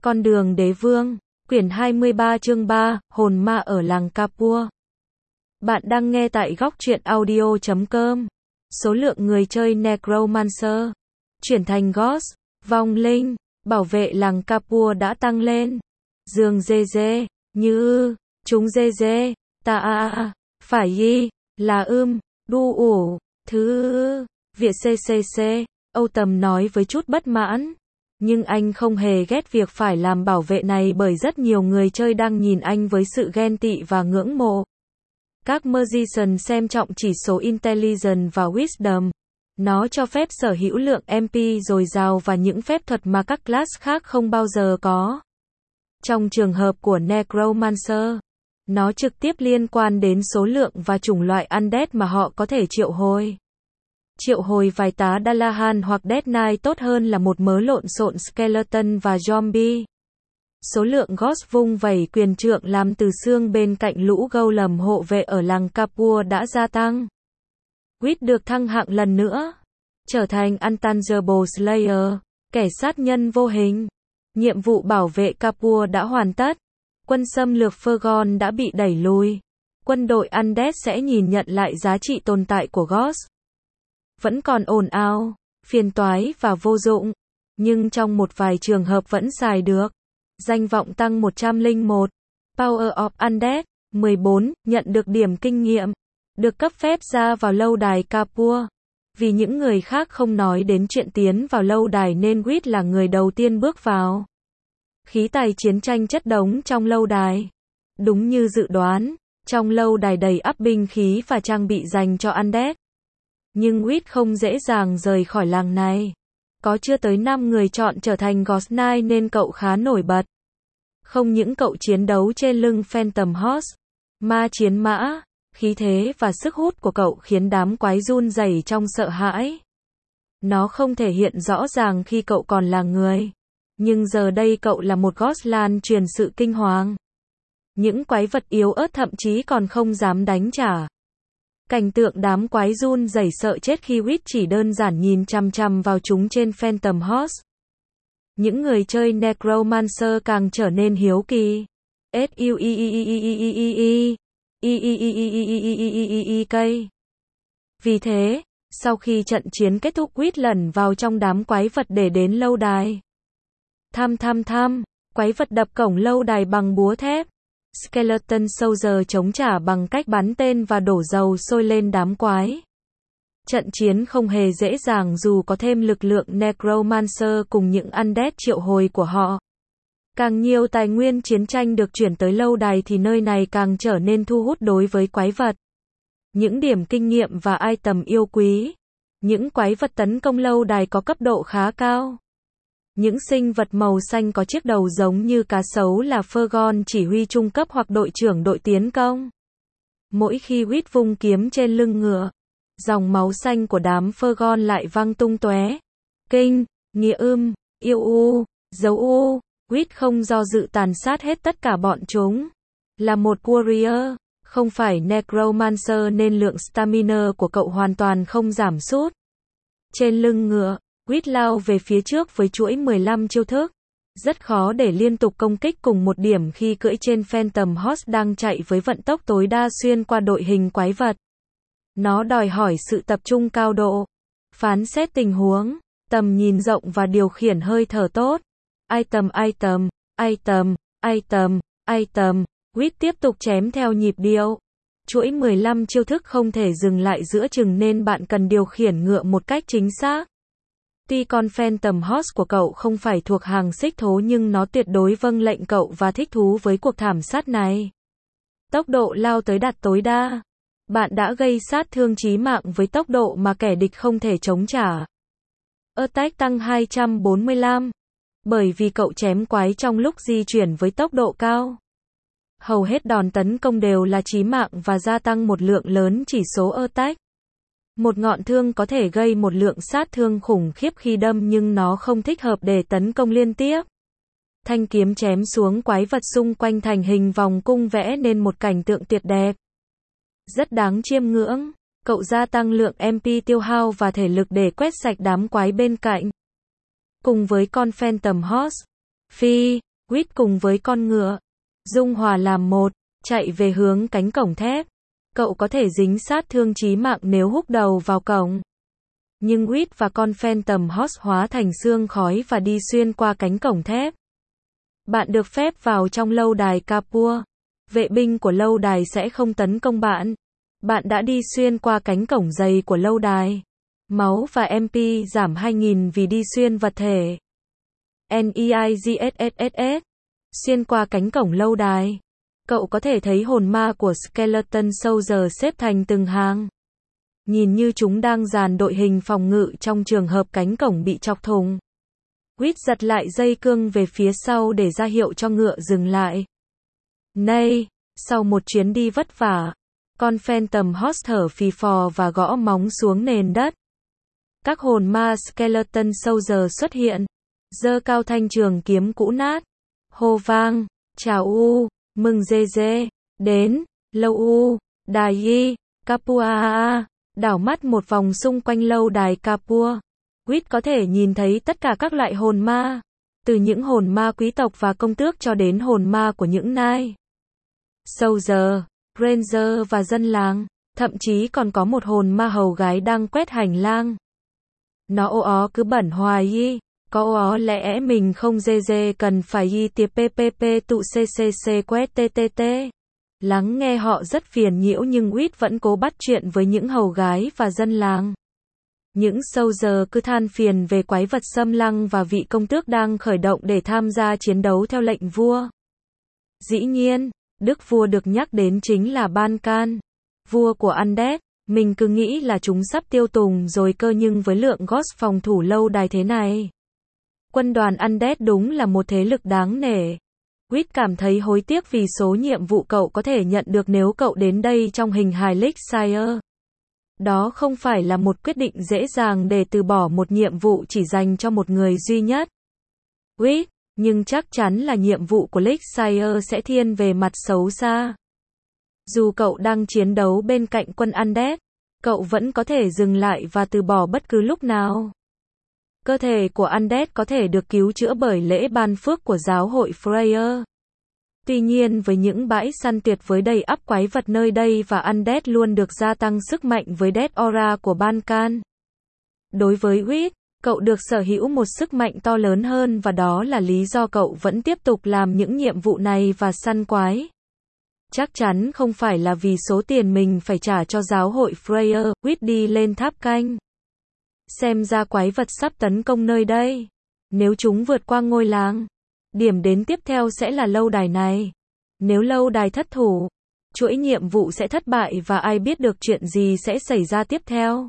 Con đường đế vương, quyển 23 chương 3, hồn ma ở làng Kapua. Bạn đang nghe tại góc truyện audio.com. Số lượng người chơi Necromancer chuyển thành Ghost, vong linh, bảo vệ làng Kapua đã tăng lên. Dương dê dê, như chúng dê dê, ta phải y, là đu ủ, thứ Việt CCC, Âu Tầm nói với chút bất mãn. Nhưng anh không hề ghét việc phải làm bảo vệ này bởi rất nhiều người chơi đang nhìn anh với sự ghen tị và ngưỡng mộ. Các Magician xem trọng chỉ số Intelligence và Wisdom. Nó cho phép sở hữu lượng MP dồi dào và những phép thuật mà các class khác không bao giờ có. Trong trường hợp của Necromancer, nó trực tiếp liên quan đến số lượng và chủng loại Undead mà họ có thể triệu hồi. Triệu hồi vài tá Dalahan hoặc Dead Knight tốt hơn là một mớ lộn xộn Skeleton và Zombie. Số lượng Ghost vung vẩy quyền trượng làm từ xương bên cạnh lũ Golem hộ vệ ở làng Kapua đã gia tăng. Wit được thăng hạng lần nữa, trở thành Untangible Slayer, kẻ sát nhân vô hình. Nhiệm vụ bảo vệ Kapua đã hoàn tất. Quân xâm lược Fergon đã bị đẩy lùi. Quân đội Undead sẽ nhìn nhận lại giá trị tồn tại của Ghost. Vẫn còn ồn ào, phiền toái và vô dụng, nhưng trong một vài trường hợp vẫn xài được. Danh vọng tăng 101. Power of Undead 14, nhận được điểm kinh nghiệm, được cấp phép ra vào lâu đài Kapua. Vì những người khác không nói đến chuyện tiến vào lâu đài nên Wit là người đầu tiên bước vào. Khí tài chiến tranh chất đống trong lâu đài. Đúng như dự đoán, trong lâu đài đầy ắp binh khí và trang bị dành cho Undead. Nhưng Wit không dễ dàng rời khỏi làng này. Có chưa tới 5 người chọn trở thành Ghost Knight nên cậu khá nổi bật. Không những cậu chiến đấu trên lưng Phantom Horse, ma chiến mã, khí thế và sức hút của cậu khiến đám quái run rẩy trong sợ hãi. Nó không thể hiện rõ ràng khi cậu còn là người. Nhưng giờ đây cậu là một Ghost lan truyền sự kinh hoàng. Những quái vật yếu ớt thậm chí còn không dám đánh trả. Cảnh tượng đám quái run rẩy sợ chết khi Wit chỉ đơn giản nhìn chằm chằm vào chúng trên Phantom Horse. Những người chơi Necromancer càng trở nên hiếu kỳ. Vì thế, sau khi trận chiến kết thúc, Wit lẩn vào trong đám quái vật để đến lâu đài. Quái vật đập cổng lâu đài bằng búa thép. Skeleton Soldier chống trả bằng cách bắn tên và đổ dầu sôi lên đám quái. Trận chiến không hề dễ dàng dù có thêm lực lượng Necromancer cùng những Undead triệu hồi của họ. Càng nhiều tài nguyên chiến tranh được chuyển tới lâu đài thì nơi này càng trở nên thu hút đối với quái vật. Những điểm kinh nghiệm và item yêu quý. Những quái vật tấn công lâu đài có cấp độ khá cao. Những sinh vật màu xanh có chiếc đầu giống như cá sấu là Fergon chỉ huy trung cấp hoặc đội trưởng đội tiến công. Mỗi khi Wit vung kiếm trên lưng ngựa, dòng máu xanh của đám Fergon lại văng tung tóe. Kinh, nghĩa yêu dấu Wit không do dự tàn sát hết tất cả bọn chúng. Là một warrior, không phải Necromancer nên lượng stamina của cậu hoàn toàn không giảm sút. Trên lưng ngựa, Wit lao về phía trước với chuỗi 15 chiêu thức. Rất khó để liên tục công kích cùng một điểm khi cưỡi trên Phantom Horse đang chạy với vận tốc tối đa xuyên qua đội hình quái vật. Nó đòi hỏi sự tập trung cao độ, phán xét tình huống, tầm nhìn rộng và điều khiển hơi thở tốt. Item. Wit tiếp tục chém theo nhịp điệu. Chuỗi 15 chiêu thức không thể dừng lại giữa chừng nên bạn cần điều khiển ngựa một cách chính xác. Tuy con Phantom Horse của cậu không phải thuộc hàng xích thố nhưng nó tuyệt đối vâng lệnh cậu và thích thú với cuộc thảm sát này. Tốc độ lao tới đạt tối đa. Bạn đã gây sát thương chí mạng với tốc độ mà kẻ địch không thể chống trả. Attack tăng 245. Bởi vì cậu chém quái trong lúc di chuyển với tốc độ cao. Hầu hết đòn tấn công đều là chí mạng và gia tăng một lượng lớn chỉ số attack. Một ngọn thương có thể gây một lượng sát thương khủng khiếp khi đâm nhưng nó không thích hợp để tấn công liên tiếp. Thanh kiếm chém xuống quái vật xung quanh thành hình vòng cung vẽ nên một cảnh tượng tuyệt đẹp. Rất đáng chiêm ngưỡng. Cậu gia tăng lượng MP tiêu hao và thể lực để quét sạch đám quái bên cạnh. Cùng với con Phantom Horse, Quýt cùng với con ngựa, dung hòa làm một, chạy về hướng cánh cổng thép. Cậu có thể dính sát thương chí mạng nếu húc đầu vào cổng. Nhưng Quýt và con Phantom Horse hóa thành xương khói và đi xuyên qua cánh cổng thép. Bạn được phép vào trong lâu đài Kapua. Vệ binh của lâu đài sẽ không tấn công bạn. Bạn đã đi xuyên qua cánh cổng dày của lâu đài. Máu và MP giảm 2000 vì đi xuyên vật thể. NEIGSSS. Xuyên qua cánh cổng lâu đài. Cậu có thể thấy hồn ma của Skeleton Soldier xếp thành từng hàng. Nhìn như chúng đang dàn đội hình phòng ngự trong trường hợp cánh cổng bị chọc thủng. Quýt giật lại dây cương về phía sau để ra hiệu cho ngựa dừng lại. Nay, sau một chuyến đi vất vả, con Phantom Horse thở phì phò và gõ móng xuống nền đất. Các hồn ma Skeleton Soldier xuất hiện, giơ cao thanh trường kiếm cũ nát, hô vang, chào u, mừng dê dê, đến, lâu u, đài y, Kapua. Đảo mắt một vòng xung quanh lâu đài Kapua. Quýt có thể nhìn thấy tất cả các loại hồn ma, từ những hồn ma quý tộc và công tước cho đến hồn ma của những nai, soldier, ranger và dân làng, thậm chí còn có một hồn ma hầu gái đang quét hành lang. Nó ô ó cứ bẩn hoài y, có ô ó lẽ mình không dê dê cần phải y tiệp ppp tụ ccc quét ttt. Lắng nghe họ rất phiền nhiễu nhưng Quýt vẫn cố bắt chuyện với những hầu gái và dân làng. Những soldier cứ than phiền về quái vật xâm lăng và vị công tước đang khởi động để tham gia chiến đấu theo lệnh vua. Dĩ nhiên, đức vua được nhắc đến chính là Ban-Can, vua của Undead. Mình cứ nghĩ là chúng sắp tiêu tùng rồi cơ nhưng với lượng ghost phòng thủ lâu đài thế này. Quân đoàn Undead đúng là một thế lực đáng nể. Quýt cảm thấy hối tiếc vì số nhiệm vụ cậu có thể nhận được nếu cậu đến đây trong hình hài Lakeshire. Đó không phải là một quyết định dễ dàng để từ bỏ một nhiệm vụ chỉ dành cho một người duy nhất. Quýt, nhưng chắc chắn là nhiệm vụ của Lakeshire sẽ thiên về mặt xấu xa. Dù cậu đang chiến đấu bên cạnh quân Undead, cậu vẫn có thể dừng lại và từ bỏ bất cứ lúc nào. Cơ thể của Undead có thể được cứu chữa bởi lễ ban phước của giáo hội Freyr. Tuy nhiên với những bãi săn tuyệt với đầy ắp quái vật nơi đây và Undead luôn được gia tăng sức mạnh với Death Aura của Ban-Can. Đối với Quýt, cậu được sở hữu một sức mạnh to lớn hơn và đó là lý do cậu vẫn tiếp tục làm những nhiệm vụ này và săn quái. Chắc chắn không phải là vì số tiền mình phải trả cho giáo hội Freyr. Quýt đi lên tháp canh. Xem ra quái vật sắp tấn công nơi đây. Nếu chúng vượt qua ngôi làng, điểm đến tiếp theo sẽ là lâu đài này. Nếu lâu đài thất thủ, chuỗi nhiệm vụ sẽ thất bại và ai biết được chuyện gì sẽ xảy ra tiếp theo.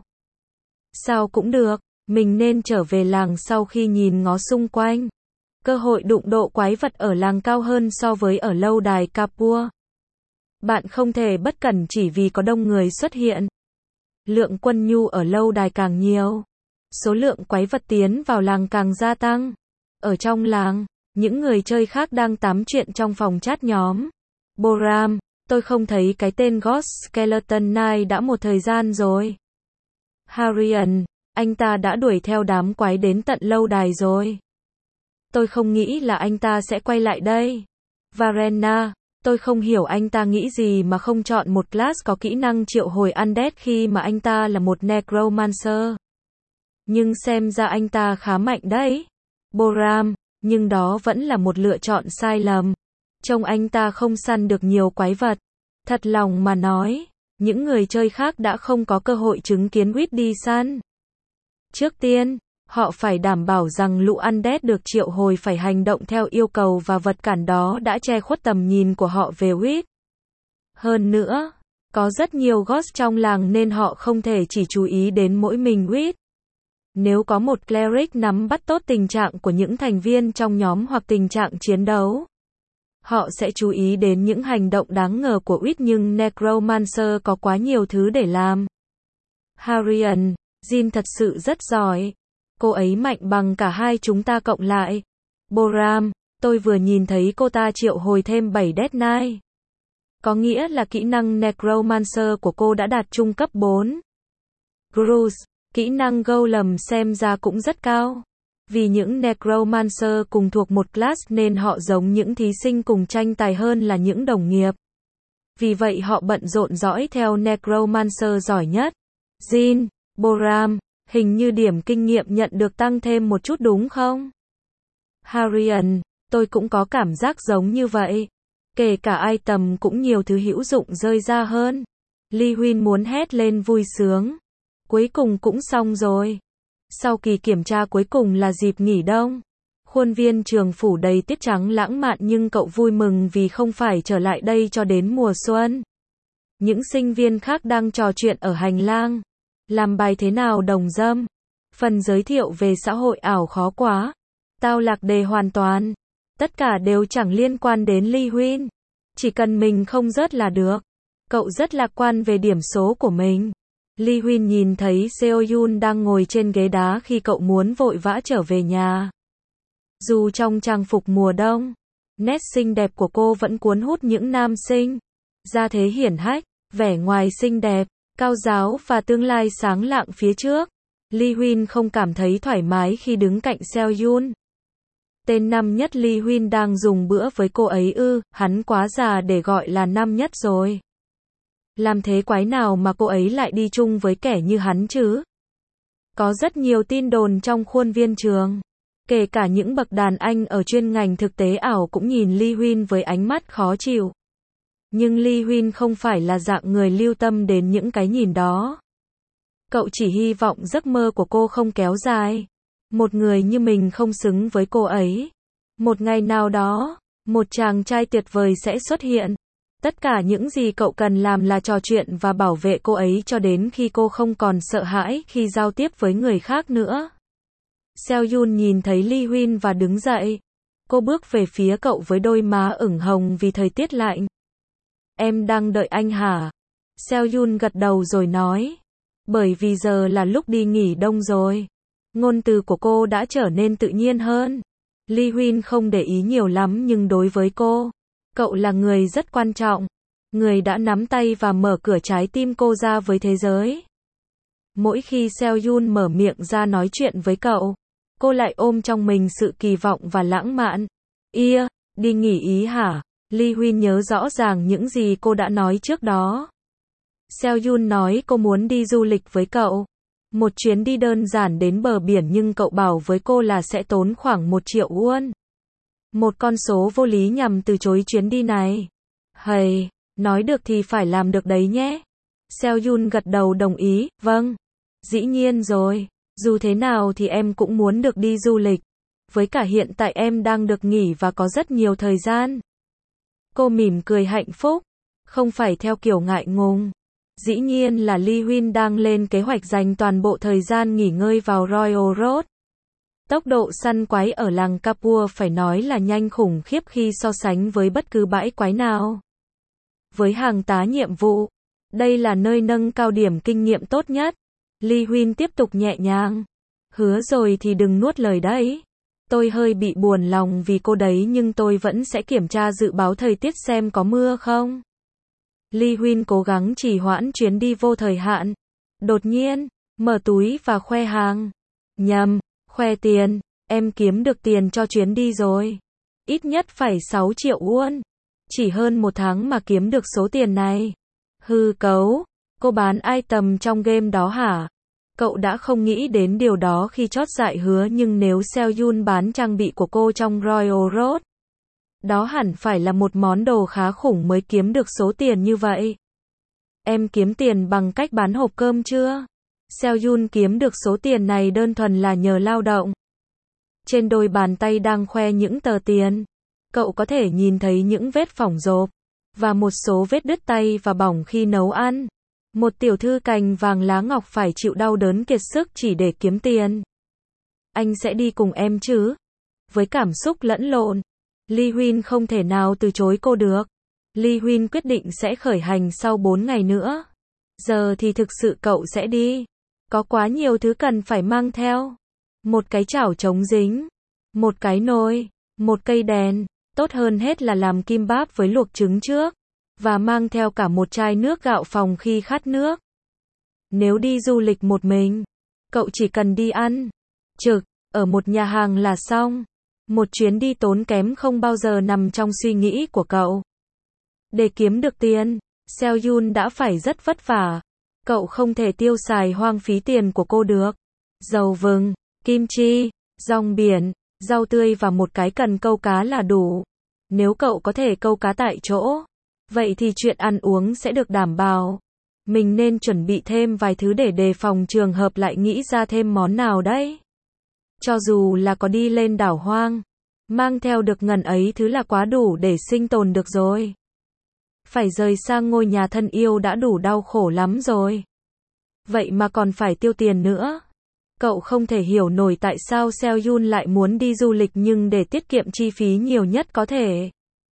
Sao cũng được, mình nên trở về làng sau khi nhìn ngó xung quanh. Cơ hội đụng độ quái vật ở làng cao hơn so với ở lâu đài Kapua. Bạn không thể bất cẩn chỉ vì có đông người xuất hiện. Lượng quân nhu ở lâu đài càng nhiều, số lượng quái vật tiến vào làng càng gia tăng. Ở trong làng, những người chơi khác đang tám chuyện trong phòng chat nhóm. Boram, tôi không thấy cái tên Ghost Skeleton Knight đã một thời gian rồi. Harian, anh ta đã đuổi theo đám quái đến tận lâu đài rồi. Tôi không nghĩ là anh ta sẽ quay lại đây. Varena, tôi không hiểu anh ta nghĩ gì mà không chọn một class có kỹ năng triệu hồi Undead khi mà anh ta là một Necromancer. Nhưng xem ra anh ta khá mạnh đấy. Boram, nhưng đó vẫn là một lựa chọn sai lầm. Trông anh ta không săn được nhiều quái vật. Thật lòng mà nói, những người chơi khác đã không có cơ hội chứng kiến Quýt đi săn. Trước tiên, họ phải đảm bảo rằng lũ Undead được triệu hồi phải hành động theo yêu cầu và vật cản đó đã che khuất tầm nhìn của họ về Quýt. Hơn nữa, có rất nhiều ghost trong làng nên họ không thể chỉ chú ý đến mỗi mình Quýt. Nếu có một cleric nắm bắt tốt tình trạng của những thành viên trong nhóm hoặc tình trạng chiến đấu, họ sẽ chú ý đến những hành động đáng ngờ của Quýt nhưng Necromancer có quá nhiều thứ để làm. Harian, Jin thật sự rất giỏi. Cô ấy mạnh bằng cả hai chúng ta cộng lại. Boram, tôi vừa nhìn thấy cô ta triệu hồi thêm 7 Death Knight. Có nghĩa là kỹ năng Necromancer của cô đã đạt trung cấp 4. Bruce, kỹ năng Golem xem ra cũng rất cao. Vì những Necromancer cùng thuộc một class nên họ giống những thí sinh cùng tranh tài hơn là những đồng nghiệp. Vì vậy họ bận rộn dõi theo Necromancer giỏi nhất. Jin, Boram, hình như điểm kinh nghiệm nhận được tăng thêm một chút đúng không? Harian, tôi cũng có cảm giác giống như vậy. Kể cả item cũng nhiều thứ hữu dụng rơi ra hơn. Li Huyên muốn hét lên vui sướng. Cuối cùng cũng xong rồi. Sau kỳ kiểm tra cuối cùng là dịp nghỉ đông. Khuôn viên trường phủ đầy tiết trắng lãng mạn nhưng cậu vui mừng vì không phải trở lại đây cho đến mùa xuân. Những sinh viên khác đang trò chuyện ở hành lang. Làm bài thế nào đồng dâm? Phần giới thiệu về xã hội ảo khó quá. Tao lạc đề hoàn toàn. Tất cả đều chẳng liên quan đến Li Huyên. Chỉ cần mình không rớt là được. Cậu rất lạc quan về điểm số của mình. Li Huyên nhìn thấy Seo Yun đang ngồi trên ghế đá khi cậu muốn vội vã trở về nhà. Dù trong trang phục mùa đông, nét xinh đẹp của cô vẫn cuốn hút những nam sinh. Gia thế hiển hách, vẻ ngoài xinh đẹp, cao giáo và tương lai sáng lạng phía trước. Li Huyên không cảm thấy thoải mái khi đứng cạnh Seo Yun. Tên năm nhất Li Huyên đang dùng bữa với cô ấy ư, hắn quá già để gọi là năm nhất rồi. Làm thế quái nào mà cô ấy lại đi chung với kẻ như hắn chứ? Có rất nhiều tin đồn trong khuôn viên trường. Kể cả những bậc đàn anh ở chuyên ngành thực tế ảo cũng nhìn Li Huyên với ánh mắt khó chịu. Nhưng Li Huyên không phải là dạng người lưu tâm đến những cái nhìn đó. Cậu chỉ hy vọng giấc mơ của cô không kéo dài. Một người như mình không xứng với cô ấy. Một ngày nào đó, một chàng trai tuyệt vời sẽ xuất hiện. Tất cả những gì cậu cần làm là trò chuyện và bảo vệ cô ấy cho đến khi cô không còn sợ hãi khi giao tiếp với người khác nữa. Seo Yun nhìn thấy Li Huyên và đứng dậy. Cô bước về phía cậu với đôi má ửng hồng vì thời tiết lạnh. Em đang đợi anh hả? Seo Yun gật đầu rồi nói. Bởi vì giờ là lúc đi nghỉ đông rồi. Ngôn từ của cô đã trở nên tự nhiên hơn. Li Huyên không để ý nhiều lắm nhưng đối với cô, cậu là người rất quan trọng. Người đã nắm tay và mở cửa trái tim cô ra với thế giới. Mỗi khi Seo Yun mở miệng ra nói chuyện với cậu, cô lại ôm trong mình sự kỳ vọng và lãng mạn. Đi nghỉ ý hả? Li Huyên nhớ rõ ràng những gì cô đã nói trước đó. Seo Yun nói cô muốn đi du lịch với cậu. Một chuyến đi đơn giản đến bờ biển nhưng cậu bảo với cô là sẽ tốn khoảng 1 triệu won. Một con số vô lý nhằm từ chối chuyến đi này. Hầy, nói được thì phải làm được đấy nhé. Seo Yun gật đầu đồng ý, vâng. Dĩ nhiên rồi, dù thế nào thì em cũng muốn được đi du lịch. Với cả hiện tại em đang được nghỉ và có rất nhiều thời gian. Cô mỉm cười hạnh phúc, không phải theo kiểu ngại ngùng. Dĩ nhiên là Li Huyên đang lên kế hoạch dành toàn bộ thời gian nghỉ ngơi vào Royal Road. Tốc độ săn quái ở làng Kapua phải nói là nhanh khủng khiếp khi so sánh với bất cứ bãi quái nào. Với hàng tá nhiệm vụ, đây là nơi nâng cao điểm kinh nghiệm tốt nhất. Li Huyên tiếp tục nhẹ nhàng. Hứa rồi thì đừng nuốt lời đấy. Tôi hơi bị buồn lòng vì cô đấy nhưng tôi vẫn sẽ kiểm tra dự báo thời tiết xem có mưa không. Li Huyên cố gắng trì hoãn chuyến đi vô thời hạn. Đột nhiên, mở túi và khoe hàng. Nhầm, khoe tiền, em kiếm được tiền cho chuyến đi rồi. Ít nhất phải 6 triệu won. Chỉ hơn 1 tháng mà kiếm được số tiền này. Hư cấu, cô bán item trong game đó hả? Cậu đã không nghĩ đến điều đó khi chót dại hứa nhưng nếu Seo Yun bán trang bị của cô trong Royal Road, đó hẳn phải là một món đồ khá khủng mới kiếm được số tiền như vậy. Em kiếm tiền bằng cách bán hộp cơm chưa? Seo Yun kiếm được số tiền này đơn thuần là nhờ lao động. Trên đôi bàn tay đang khoe những tờ tiền, cậu có thể nhìn thấy những vết phỏng rộp, và một số vết đứt tay và bỏng khi nấu ăn. Một tiểu thư cành vàng lá ngọc phải chịu đau đớn kiệt sức chỉ để kiếm tiền. Anh sẽ đi cùng em chứ? Với cảm xúc lẫn lộn, Li Huyên không thể nào từ chối cô được. Li Huyên quyết định sẽ khởi hành sau 4 ngày nữa. Giờ thì thực sự cậu sẽ đi. Có quá nhiều thứ cần phải mang theo. Một cái chảo chống dính, một cái nồi, một cây đèn, tốt hơn hết là làm kimbap với luộc trứng trước. Và mang theo cả một chai nước gạo phòng khi khát nước. Nếu đi du lịch một mình, cậu chỉ cần đi ăn trực ở một nhà hàng là xong. Một chuyến đi tốn kém không bao giờ nằm trong suy nghĩ của cậu. Để kiếm được tiền, Seohyun đã phải rất vất vả. Cậu không thể tiêu xài hoang phí tiền của cô được. Dầu vừng, kim chi, rong biển, rau tươi và một cái cần câu cá là đủ. Nếu cậu có thể câu cá tại chỗ, vậy thì chuyện ăn uống sẽ được đảm bảo. Mình nên chuẩn bị thêm vài thứ để đề phòng trường hợp lại nghĩ ra thêm món nào đấy. Cho dù là có đi lên đảo hoang, mang theo được ngần ấy thứ là quá đủ để sinh tồn được rồi. Phải rời sang ngôi nhà thân yêu đã đủ đau khổ lắm rồi. Vậy mà còn phải tiêu tiền nữa. Cậu không thể hiểu nổi tại sao Seohyun lại muốn đi du lịch nhưng để tiết kiệm chi phí nhiều nhất có thể.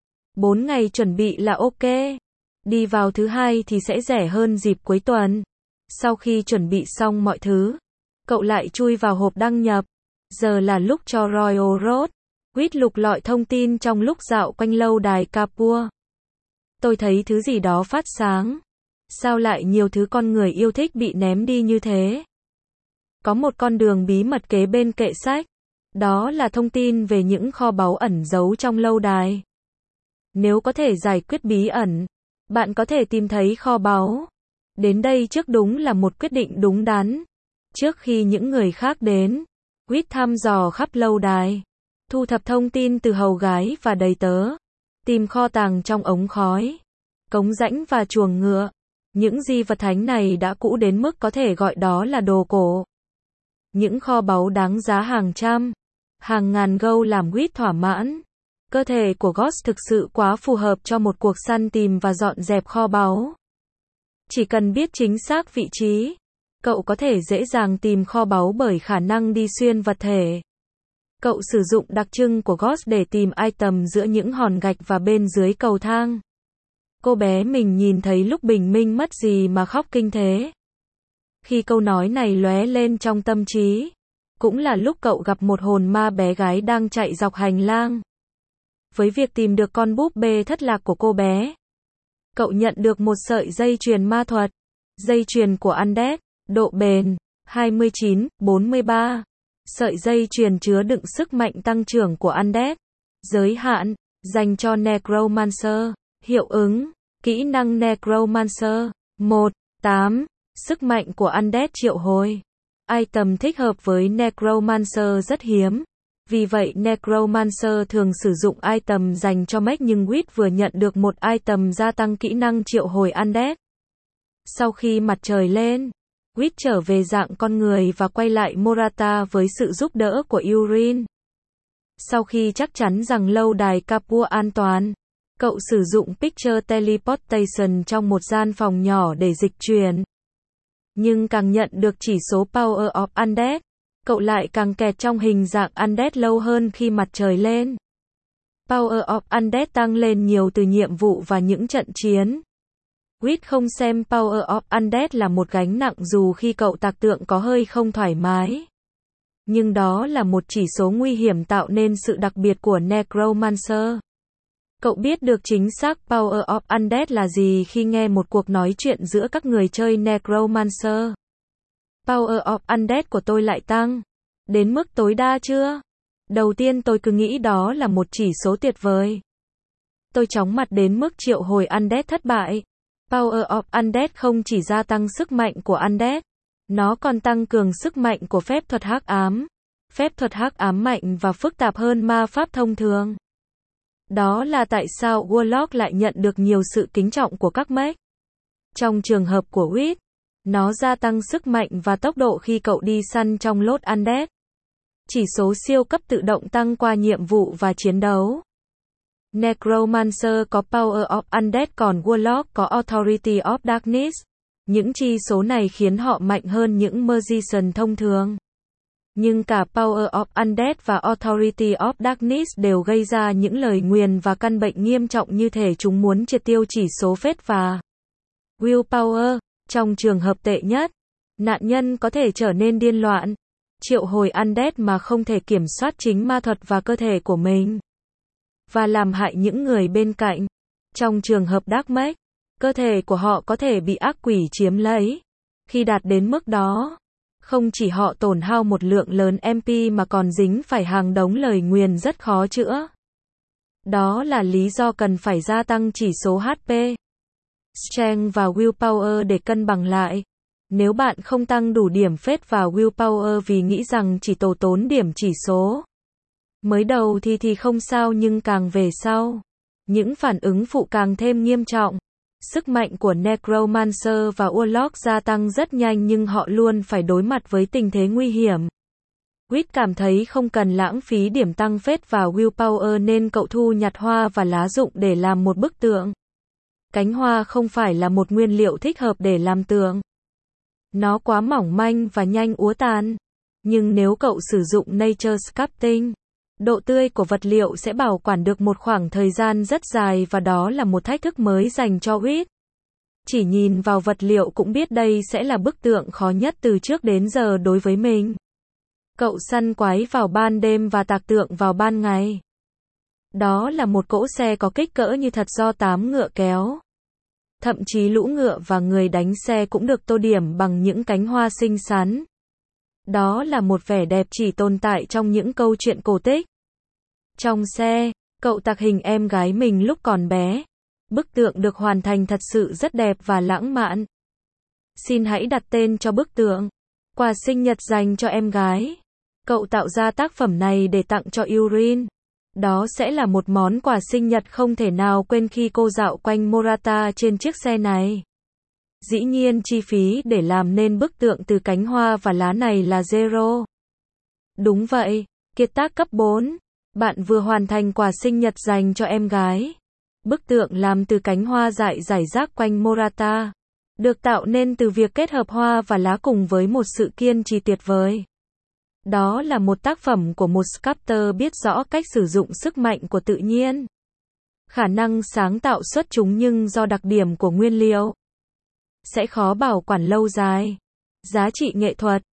4 ngày chuẩn bị là ok. Đi vào thứ hai thì sẽ rẻ hơn dịp cuối tuần. Sau khi chuẩn bị xong mọi thứ, cậu lại chui vào hộp đăng nhập. Giờ là lúc cho Royal Road Quýt lục lọi thông tin trong lúc dạo quanh lâu đài Kapua. Tôi thấy thứ gì đó phát sáng. Sao lại nhiều thứ con người yêu thích bị ném đi như thế? Có một con đường bí mật kế bên kệ sách. Đó là thông tin về những kho báu ẩn giấu trong lâu đài. Nếu có thể giải quyết bí ẩn, bạn có thể tìm thấy kho báu. Đến đây trước đúng là một quyết định đúng đắn. Trước khi những người khác đến, Quýt thăm dò khắp lâu đài, thu thập thông tin từ hầu gái và đầy tớ, tìm kho tàng trong ống khói, cống rãnh và chuồng ngựa. Những di vật thánh này đã cũ đến mức có thể gọi đó là đồ cổ. Những kho báu đáng giá hàng trăm, hàng ngàn gold làm Quýt thỏa mãn. Cơ thể của Ghost thực sự quá phù hợp cho một cuộc săn tìm và dọn dẹp kho báu. Chỉ cần biết chính xác vị trí, cậu có thể dễ dàng tìm kho báu bởi khả năng đi xuyên vật thể. Cậu sử dụng đặc trưng của Ghost để tìm item giữa những hòn gạch và bên dưới cầu thang. Cô bé mình nhìn thấy lúc bình minh mất gì mà khóc kinh thế. Khi câu nói này lóe lên trong tâm trí, cũng là lúc cậu gặp một hồn ma bé gái đang chạy dọc hành lang. Với việc tìm được con búp bê thất lạc của cô bé, cậu nhận được một sợi dây chuyền ma thuật. Dây chuyền của Undead, độ bền 29-43. Sợi dây chuyền chứa đựng sức mạnh tăng trưởng của Undead. Giới hạn, dành cho Necromancer. Hiệu ứng, kỹ năng Necromancer 1-8. Sức mạnh của Undead triệu hồi. Item thích hợp với Necromancer rất hiếm. Vì vậy Necromancer thường sử dụng item dành cho mech nhưng Quýt vừa nhận được một item gia tăng kỹ năng triệu hồi Undead. Sau khi mặt trời lên, Quýt trở về dạng con người và quay lại Morata với sự giúp đỡ của Yurin. Sau khi chắc chắn rằng lâu đài Kapua an toàn, cậu sử dụng Picture Teleportation trong một gian phòng nhỏ để dịch chuyển. Nhưng càng nhận được chỉ số Power of Undead, cậu lại càng kẹt trong hình dạng Undead lâu hơn khi mặt trời lên. Power of Undead tăng lên nhiều từ nhiệm vụ và những trận chiến. Quýt không xem Power of Undead là một gánh nặng dù khi cậu tạc tượng có hơi không thoải mái. Nhưng đó là một chỉ số nguy hiểm tạo nên sự đặc biệt của Necromancer. Cậu biết được chính xác Power of Undead là gì khi nghe một cuộc nói chuyện giữa các người chơi Necromancer. Power of Undead của tôi lại tăng. Đến mức tối đa chưa? Đầu tiên tôi cứ nghĩ đó là một chỉ số tuyệt vời. Tôi chóng mặt đến mức triệu hồi Undead thất bại. Power of Undead không chỉ gia tăng sức mạnh của Undead, nó còn tăng cường sức mạnh của phép thuật hắc ám. Phép thuật hắc ám mạnh và phức tạp hơn ma pháp thông thường. Đó là tại sao Warlock lại nhận được nhiều sự kính trọng của các mech. Trong trường hợp của Quýt, nó gia tăng sức mạnh và tốc độ khi cậu đi săn trong lốt Undead. Chỉ số siêu cấp tự động tăng qua nhiệm vụ và chiến đấu. Necromancer có Power of Undead còn Warlock có Authority of Darkness. Những chi số này khiến họ mạnh hơn những Magician thông thường. Nhưng cả Power of Undead và Authority of Darkness đều gây ra những lời nguyền và căn bệnh nghiêm trọng như thể chúng muốn triệt tiêu chỉ số phết và Willpower. Trong trường hợp tệ nhất, nạn nhân có thể trở nên điên loạn, triệu hồi Undead mà không thể kiểm soát chính ma thuật và cơ thể của mình, và làm hại những người bên cạnh. Trong trường hợp Dark Mage, cơ thể của họ có thể bị ác quỷ chiếm lấy. Khi đạt đến mức đó, Không chỉ họ tổn hao một lượng lớn MP mà còn dính phải hàng đống lời nguyền rất khó chữa. Đó là lý do cần phải gia tăng chỉ số HP, Strength và Willpower để cân bằng lại. Nếu bạn không tăng đủ điểm phết vào Willpower vì nghĩ rằng chỉ tốn điểm chỉ số mới đầu thì không sao, nhưng càng về sau, những phản ứng phụ càng thêm nghiêm trọng. Sức mạnh của Necromancer và Warlock gia tăng rất nhanh nhưng họ luôn phải đối mặt với tình thế nguy hiểm. Whit cảm thấy không cần lãng phí điểm tăng phết vào Willpower nên cậu thu nhặt hoa và lá rụng để làm một bức tượng. Cánh hoa không phải là một nguyên liệu thích hợp để làm tượng. Nó quá mỏng manh và nhanh úa tàn. Nhưng nếu cậu sử dụng Nature Sculpting, độ tươi của vật liệu sẽ bảo quản được một khoảng thời gian rất dài và đó là một thách thức mới dành cho Whit. Chỉ nhìn vào vật liệu cũng biết đây sẽ là bức tượng khó nhất từ trước đến giờ đối với mình. Cậu săn quái vào ban đêm và tạc tượng vào ban ngày. Đó là một cỗ xe có kích cỡ như thật do 8 ngựa kéo. Thậm chí lũ ngựa và người đánh xe cũng được tô điểm bằng những cánh hoa xinh xắn. Đó là một vẻ đẹp chỉ tồn tại trong những câu chuyện cổ tích. Trong xe, cậu tạc hình em gái mình lúc còn bé. Bức tượng được hoàn thành thật sự rất đẹp và lãng mạn. Xin hãy đặt tên cho bức tượng. Quà sinh nhật dành cho em gái. Cậu tạo ra tác phẩm này để tặng cho Yurin. Đó sẽ là một món quà sinh nhật không thể nào quên khi cô dạo quanh Morata trên chiếc xe này. Dĩ nhiên chi phí để làm nên bức tượng từ cánh hoa và lá này là zero. Đúng vậy, kiệt tác cấp 4. Bạn vừa hoàn thành quà sinh nhật dành cho em gái. Bức tượng làm từ cánh hoa rải rác quanh Morata. Được tạo nên từ việc kết hợp hoa và lá cùng với một sự kiên trì tuyệt vời. Đó là một tác phẩm của một sculptor biết rõ cách sử dụng sức mạnh của tự nhiên. Khả năng sáng tạo xuất chúng nhưng do đặc điểm của nguyên liệu sẽ khó bảo quản lâu dài. Giá trị nghệ thuật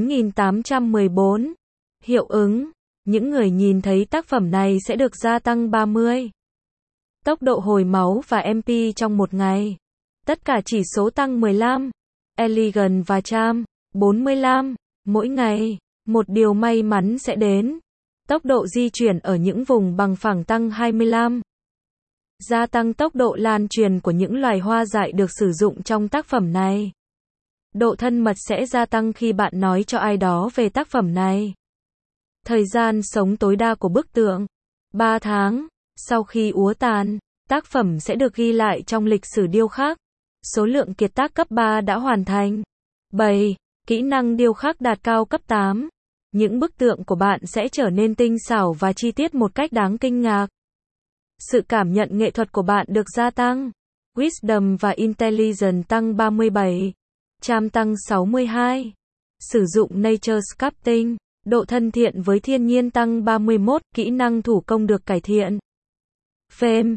9.814. Hiệu ứng. Những người nhìn thấy tác phẩm này sẽ được gia tăng 30. Tốc độ hồi máu và MP trong một ngày. Tất cả chỉ số tăng 15. Elegant và Charm 45. Mỗi ngày, một điều may mắn sẽ đến. Tốc độ di chuyển ở những vùng bằng phẳng tăng 25. Gia tăng tốc độ lan truyền của những loài hoa dại được sử dụng trong tác phẩm này. Độ thân mật sẽ gia tăng khi bạn nói cho ai đó về tác phẩm này. Thời gian sống tối đa của bức tượng 3 tháng. Sau khi úa tàn, tác phẩm sẽ được ghi lại trong lịch sử điêu khắc. Số lượng kiệt tác cấp 3 đã hoàn thành. 7. Kỹ năng điêu khắc đạt cao cấp 8. Những bức tượng của bạn sẽ trở nên tinh xảo và chi tiết một cách đáng kinh ngạc. Sự cảm nhận nghệ thuật của bạn được gia tăng. Wisdom và Intelligence tăng 37. Charm tăng 62. Sử dụng Nature Sculpting. Độ thân thiện với thiên nhiên tăng 31. Kỹ năng thủ công được cải thiện. Fame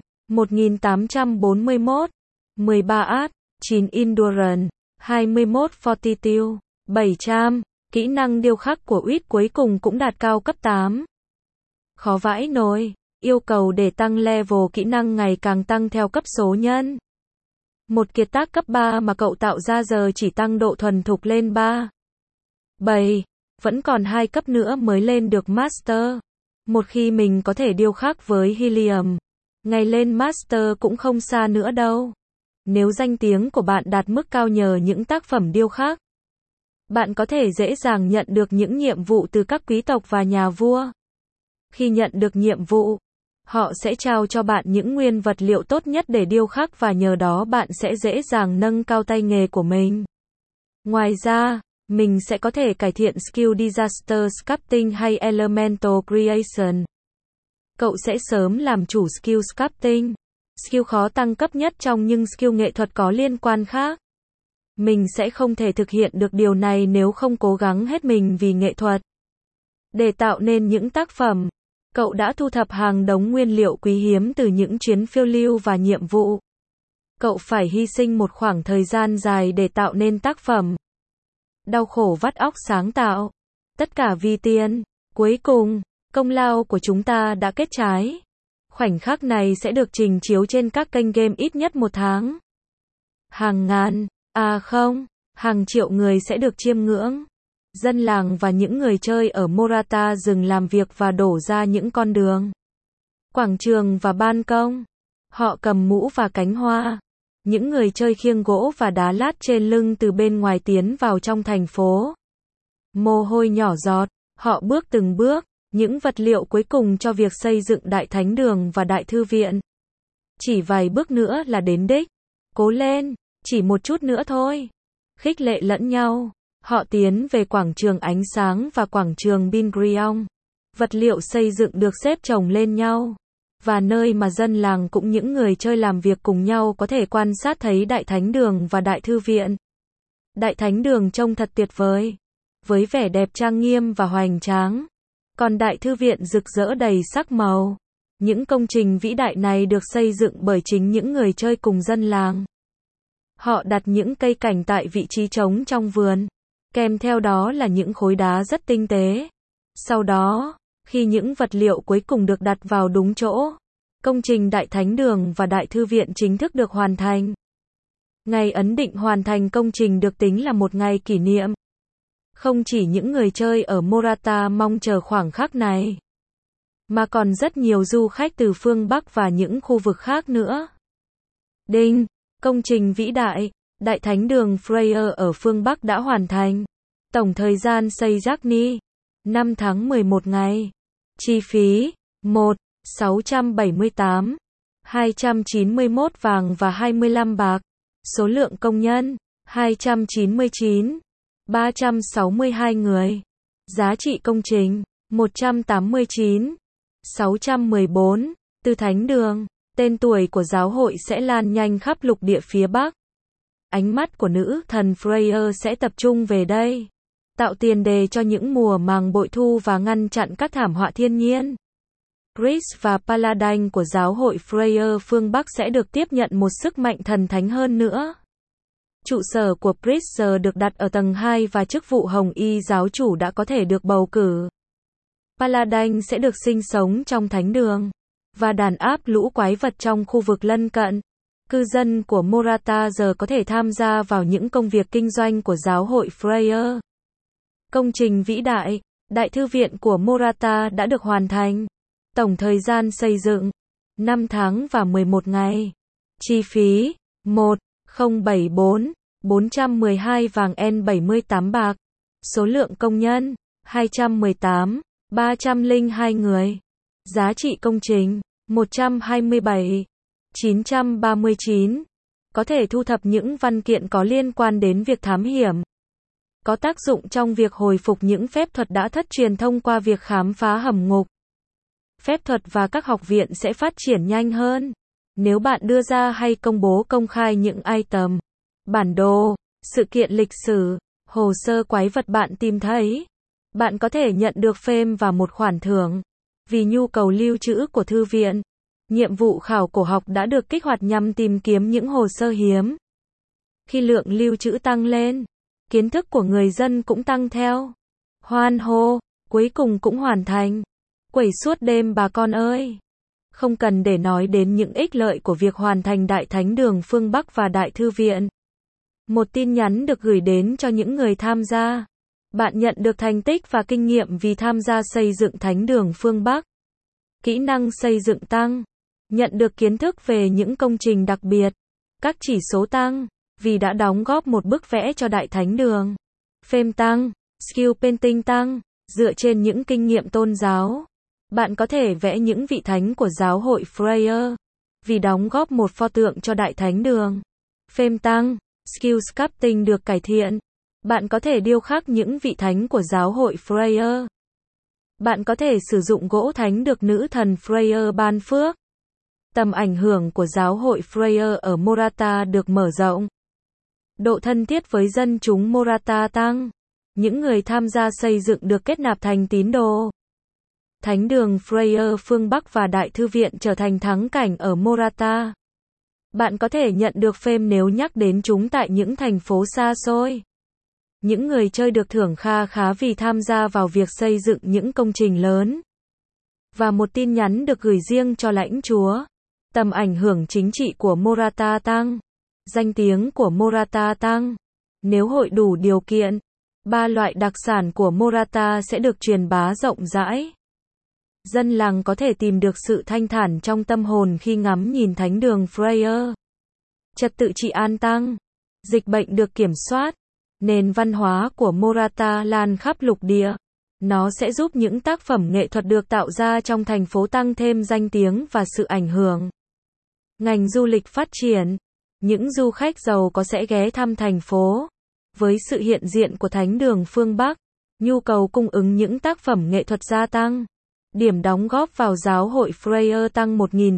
1841. 13 Art. 9 Endurance. 21 Fortitude. 7 Charm. Kỹ năng điêu khắc của Whit cuối cùng cũng đạt cao cấp 8. Khó vãi nồi. Yêu cầu để tăng level kỹ năng ngày càng tăng theo cấp số nhân. Một kiệt tác cấp 3 mà cậu tạo ra giờ chỉ tăng độ thuần thục lên 3. 7. Vẫn còn 2 cấp nữa mới lên được Master. Một khi mình có thể điêu khắc với Helium, ngày lên Master cũng không xa nữa đâu. Nếu danh tiếng của bạn đạt mức cao nhờ những tác phẩm điêu khắc, bạn có thể dễ dàng nhận được những nhiệm vụ từ các quý tộc và nhà vua. Khi nhận được nhiệm vụ, họ sẽ trao cho bạn những nguyên vật liệu tốt nhất để điêu khắc và nhờ đó bạn sẽ dễ dàng nâng cao tay nghề của mình. Ngoài ra, mình sẽ có thể cải thiện skill Disaster Sculpting hay Elemental Creation. Cậu sẽ sớm làm chủ skill Sculpting. Skill khó tăng cấp nhất trong nhưng skill nghệ thuật có liên quan khác. Mình sẽ không thể thực hiện được điều này nếu không cố gắng hết mình vì nghệ thuật. Để tạo nên những tác phẩm, cậu đã thu thập hàng đống nguyên liệu quý hiếm từ những chuyến phiêu lưu và nhiệm vụ. Cậu phải hy sinh một khoảng thời gian dài để tạo nên tác phẩm. Đau khổ vắt óc sáng tạo. Tất cả vì tiền. Cuối cùng, công lao của chúng ta đã kết trái. Khoảnh khắc này sẽ được trình chiếu trên các kênh game ít nhất 1 tháng. Hàng ngàn, không, hàng triệu người sẽ được chiêm ngưỡng. Dân làng và những người chơi ở Morata dừng làm việc và đổ ra những con đường, quảng trường và ban công. Họ cầm mũ và cánh hoa. Những người chơi khiêng gỗ và đá lát trên lưng từ bên ngoài tiến vào trong thành phố. Mồ hôi nhỏ giọt, họ bước từng bước, những vật liệu cuối cùng cho việc xây dựng Đại Thánh Đường và Đại Thư viện. Chỉ vài bước nữa là đến đích. Cố lên, chỉ một chút nữa thôi. Khích lệ lẫn nhau. Họ tiến về quảng trường ánh sáng và quảng trường Bingriong. Vật liệu xây dựng được xếp chồng lên nhau. Và nơi mà dân làng cũng những người chơi làm việc cùng nhau có thể quan sát thấy Đại Thánh Đường và Đại Thư viện. Đại Thánh Đường trông thật tuyệt vời, với vẻ đẹp trang nghiêm và hoành tráng. Còn Đại Thư viện rực rỡ đầy sắc màu. Những công trình vĩ đại này được xây dựng bởi chính những người chơi cùng dân làng. Họ đặt những cây cảnh tại vị trí trống trong vườn. Kèm theo đó là những khối đá rất tinh tế. Sau đó, khi những vật liệu cuối cùng được đặt vào đúng chỗ, công trình Đại Thánh Đường và Đại Thư viện chính thức được hoàn thành. Ngày ấn định hoàn thành công trình được tính là một ngày kỷ niệm. Không chỉ những người chơi ở Morata mong chờ khoảng khắc này, mà còn rất nhiều du khách từ phương Bắc và những khu vực khác nữa. Đinh, công trình vĩ đại, Đại Thánh Đường Freya ở phương Bắc đã hoàn thành. Tổng thời gian xây Jagni, 5 tháng 11 ngày. Chi phí, 1, 678, 291 vàng và 25 bạc. Số lượng công nhân, 299, 362 người. Giá trị công trình, 189, 614. Từ Thánh Đường, tên tuổi của giáo hội sẽ lan nhanh khắp lục địa phía Bắc. Ánh mắt của nữ thần Freya sẽ tập trung về đây, tạo tiền đề cho những mùa màng bội thu và ngăn chặn các thảm họa thiên nhiên. Priest và Paladin của giáo hội Freya phương Bắc sẽ được tiếp nhận một sức mạnh thần thánh hơn nữa. Trụ sở của Priest giờ được đặt ở tầng 2 và chức vụ Hồng Y giáo chủ đã có thể được bầu cử. Paladin sẽ được sinh sống trong Thánh Đường và đàn áp lũ quái vật trong khu vực lân cận. Cư dân của Morata giờ có thể tham gia vào những công việc kinh doanh của giáo hội Freya. Công trình vĩ đại, Đại Thư viện của Morata đã được hoàn thành. Tổng thời gian xây dựng, 5 tháng và 11 ngày. Chi phí, 1, 074, 412 vàng N78 bạc. Số lượng công nhân, 218, 302 người. Giá trị công trình, 127, 939. Có thể thu thập những văn kiện có liên quan đến việc thám hiểm. Có tác dụng trong việc hồi phục những phép thuật đã thất truyền thông qua việc khám phá hầm ngục. Phép thuật và các học viện sẽ phát triển nhanh hơn. Nếu bạn đưa ra hay công bố công khai những item, bản đồ, sự kiện lịch sử, hồ sơ quái vật bạn tìm thấy, bạn có thể nhận được fame và một khoản thưởng. Vì nhu cầu lưu trữ của thư viện, nhiệm vụ khảo cổ học đã được kích hoạt nhằm tìm kiếm những hồ sơ hiếm. Khi lượng lưu trữ tăng lên, kiến thức của người dân cũng tăng theo. Hoan hô, cuối cùng cũng hoàn thành. Quẩy suốt đêm bà con ơi. Không cần để nói đến những ích lợi của việc hoàn thành Đại Thánh Đường phương Bắc và Đại Thư viện. Một tin nhắn được gửi đến cho những người tham gia. Bạn nhận được thành tích và kinh nghiệm vì tham gia xây dựng Thánh Đường phương Bắc. Kỹ năng xây dựng tăng. Nhận được kiến thức về những công trình đặc biệt. Các chỉ số tăng, vì đã đóng góp một bức vẽ cho Đại Thánh Đường. Fame tăng, skill painting tăng, dựa trên những kinh nghiệm tôn giáo. Bạn có thể vẽ những vị thánh của giáo hội Freya, vì đóng góp một pho tượng cho Đại Thánh Đường. Fame tăng, skill sculpting được cải thiện. Bạn có thể điêu khắc những vị thánh của giáo hội Freya. Bạn có thể sử dụng gỗ thánh được nữ thần Freya ban phước. Tầm ảnh hưởng của giáo hội Freya ở Morata được mở rộng. Độ thân thiết với dân chúng Morata tăng. Những người tham gia xây dựng được kết nạp thành tín đồ. Thánh đường Freya phương Bắc và Đại Thư viện trở thành thắng cảnh ở Morata. Bạn có thể nhận được fame nếu nhắc đến chúng tại những thành phố xa xôi. Những người chơi được thưởng kha khá vì tham gia vào việc xây dựng những công trình lớn. Và một tin nhắn được gửi riêng cho lãnh chúa. Tầm ảnh hưởng chính trị của Morata tăng. Danh tiếng của Morata tăng. Nếu hội đủ điều kiện, Ba loại đặc sản của Morata sẽ được truyền bá rộng rãi. Dân làng có thể tìm được sự thanh thản trong tâm hồn khi ngắm nhìn thánh đường Freya. Trật tự trị an tăng. Dịch bệnh được kiểm soát. Nền văn hóa của Morata lan khắp lục địa. Nó sẽ giúp những tác phẩm nghệ thuật được tạo ra trong thành phố tăng thêm danh tiếng và sự ảnh hưởng. Ngành du lịch phát triển. Những du khách giàu có sẽ ghé thăm thành phố. Với sự hiện diện của thánh đường phương Bắc, nhu cầu cung ứng những tác phẩm nghệ thuật gia tăng. Điểm đóng góp vào giáo hội Freya tăng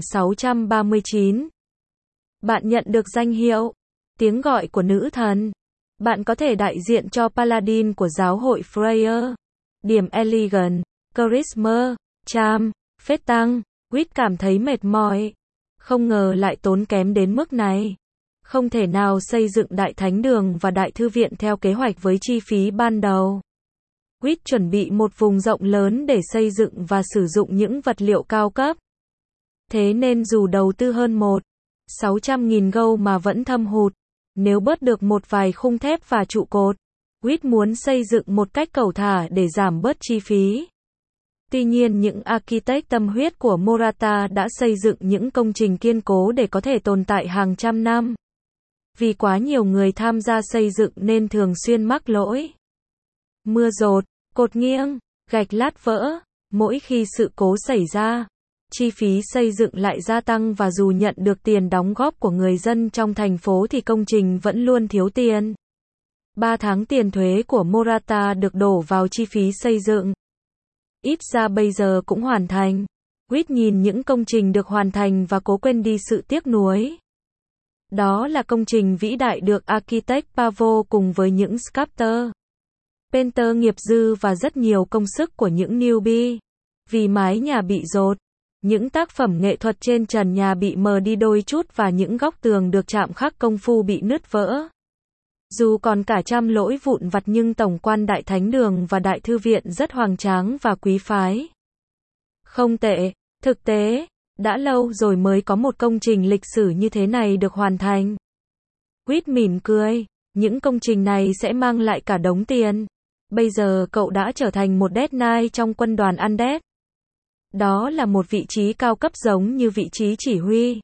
1639. Bạn nhận được danh hiệu tiếng gọi của nữ thần. Bạn có thể đại diện cho Paladin của giáo hội Freya. Điểm Elegant, Charisma, Charm, phết tăng. Quýt cảm thấy mệt mỏi. Không ngờ lại tốn kém đến mức này. Không thể nào xây dựng đại thánh đường và đại thư viện theo kế hoạch với chi phí ban đầu. Quýt chuẩn bị một vùng rộng lớn để xây dựng và sử dụng những vật liệu cao cấp. Thế nên dù đầu tư hơn 600.000 gold mà vẫn thâm hụt. Nếu bớt được một vài khung thép và trụ cột, Quýt muốn xây dựng một cách cầu thả để giảm bớt chi phí. Tuy nhiên những architect tâm huyết của Morata đã xây dựng những công trình kiên cố để có thể tồn tại hàng trăm năm. Vì quá nhiều người tham gia xây dựng nên thường xuyên mắc lỗi. Mưa dột, cột nghiêng, gạch lát vỡ. Mỗi khi sự cố xảy ra, chi phí xây dựng lại gia tăng và dù nhận được tiền đóng góp của người dân trong thành phố thì công trình vẫn luôn thiếu tiền. 3 tháng tiền thuế của Morata được đổ vào chi phí xây dựng. Ít ra bây giờ cũng hoàn thành. Quýt nhìn những công trình được hoàn thành và cố quên đi sự tiếc nuối. Đó là công trình vĩ đại được architect Pavo cùng với những sculptor, painter nghiệp dư và rất nhiều công sức của những newbie. Vì mái nhà bị dột, những tác phẩm nghệ thuật trên trần nhà bị mờ đi đôi chút và những góc tường được chạm khắc công phu bị nứt vỡ. Dù còn cả trăm lỗi vụn vặt nhưng tổng quan đại thánh đường và đại thư viện rất hoành tráng và quý phái. Không tệ, thực tế, đã lâu rồi mới có một công trình lịch sử như thế này được hoàn thành. Quýt mỉm cười, những công trình này sẽ mang lại cả đống tiền. Bây giờ cậu đã trở thành một Death Knight trong quân đoàn Undead. Đó là một vị trí cao cấp giống như vị trí chỉ huy.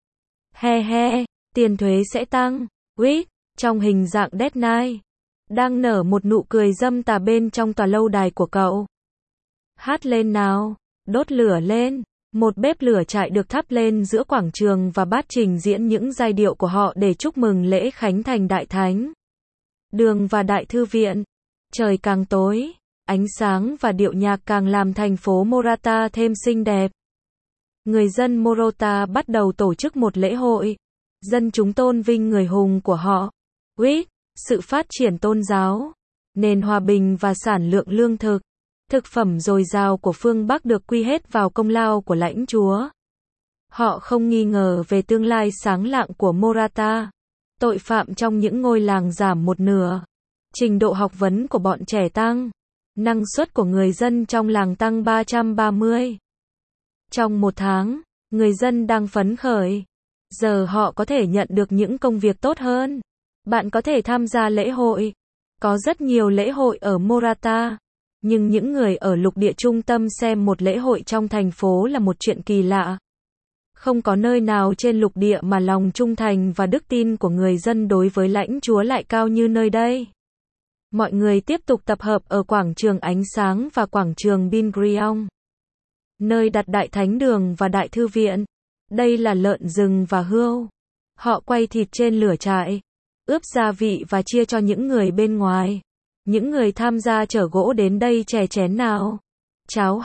He he, tiền thuế sẽ tăng. Quýt, trong hình dạng Death Knight, đang nở một nụ cười dâm tà bên trong tòa lâu đài của cậu. Hát lên nào, đốt lửa lên. Một bếp lửa trại được thắp lên giữa quảng trường và bát trình diễn những giai điệu của họ để chúc mừng lễ khánh thành đại thánh đường và đại thư viện. Trời càng tối, ánh sáng và điệu nhạc càng làm thành phố Morata thêm xinh đẹp. Người dân Morata bắt đầu tổ chức một lễ hội. Dân chúng tôn vinh người hùng của họ. Quýt, sự phát triển tôn giáo, nền hòa bình và sản lượng lương thực. Thực phẩm dồi dào của phương Bắc được quy hết vào công lao của lãnh chúa. Họ không nghi ngờ về tương lai sáng lạng của Morata. Tội phạm trong những ngôi làng giảm một nửa. Trình độ học vấn của bọn trẻ tăng. Năng suất của người dân trong làng tăng 330. Trong một tháng, người dân đang phấn khởi. Giờ họ có thể nhận được những công việc tốt hơn. Bạn có thể tham gia lễ hội. Có rất nhiều lễ hội ở Morata. Nhưng những người ở lục địa trung tâm xem một lễ hội trong thành phố là một chuyện kỳ lạ. Không có nơi nào trên lục địa mà lòng trung thành và đức tin của người dân đối với lãnh chúa lại cao như nơi đây. Mọi người tiếp tục tập hợp ở quảng trường ánh sáng và quảng trường Bingrion, nơi đặt đại thánh đường và đại thư viện. Đây là lợn rừng và hươu. Họ quay thịt trên lửa trại, ướp gia vị và chia cho những người bên ngoài. Những người tham gia chở gỗ đến đây chè chén nào. Cháo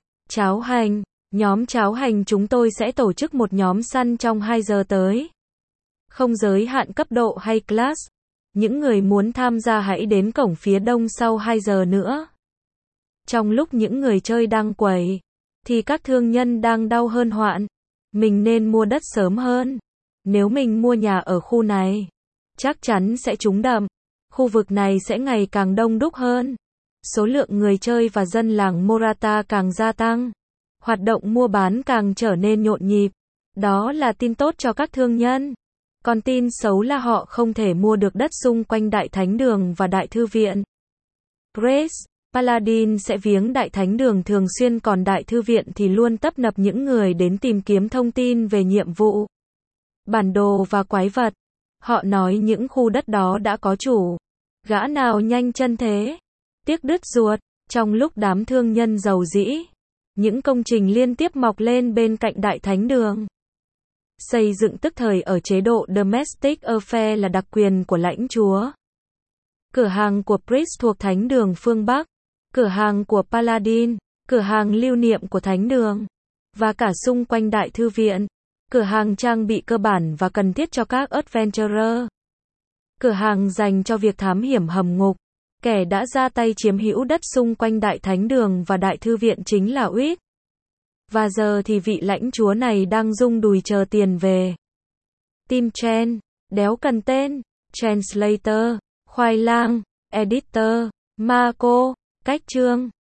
hành, nhóm cháo hành chúng tôi sẽ tổ chức một nhóm săn trong 2 giờ tới. Không giới hạn cấp độ hay class. Những người muốn tham gia hãy đến cổng phía đông sau 2 giờ nữa. Trong lúc những người chơi đang quẩy, thì các thương nhân đang đau hơn hoạn. Mình nên mua đất sớm hơn. Nếu mình mua nhà ở khu này, chắc chắn sẽ trúng đậm. Khu vực này sẽ ngày càng đông đúc hơn. Số lượng người chơi và dân làng Morata càng gia tăng. Hoạt động mua bán càng trở nên nhộn nhịp. Đó là tin tốt cho các thương nhân. Còn tin xấu là họ không thể mua được đất xung quanh đại thánh đường và đại thư viện. Grace, Paladin sẽ viếng Đại Thánh Đường thường xuyên, còn Đại Thư viện thì luôn tấp nập những người đến tìm kiếm thông tin về nhiệm vụ, bản đồ và quái vật. Họ nói những khu đất đó đã có chủ. Gã nào nhanh chân thế? Tiếc đứt ruột. Trong lúc đám thương nhân giàu dĩ, những công trình liên tiếp mọc lên bên cạnh Đại Thánh Đường. Xây dựng tức thời ở chế độ Domestic Affair là đặc quyền của lãnh chúa. Cửa hàng của Priest thuộc Thánh Đường phương Bắc, cửa hàng của Paladin, cửa hàng lưu niệm của Thánh Đường, và cả xung quanh Đại Thư viện, cửa hàng trang bị cơ bản và cần thiết cho các adventurer, cửa hàng dành cho việc thám hiểm hầm ngục. Kẻ đã ra tay chiếm hữu đất xung quanh Đại Thánh Đường và Đại Thư viện chính là Uy. Và giờ thì vị lãnh chúa này đang rung đùi chờ tiền về. Tim Chen, đéo cần tên, Translator, khoai lang, Editor, Marco, cách chương.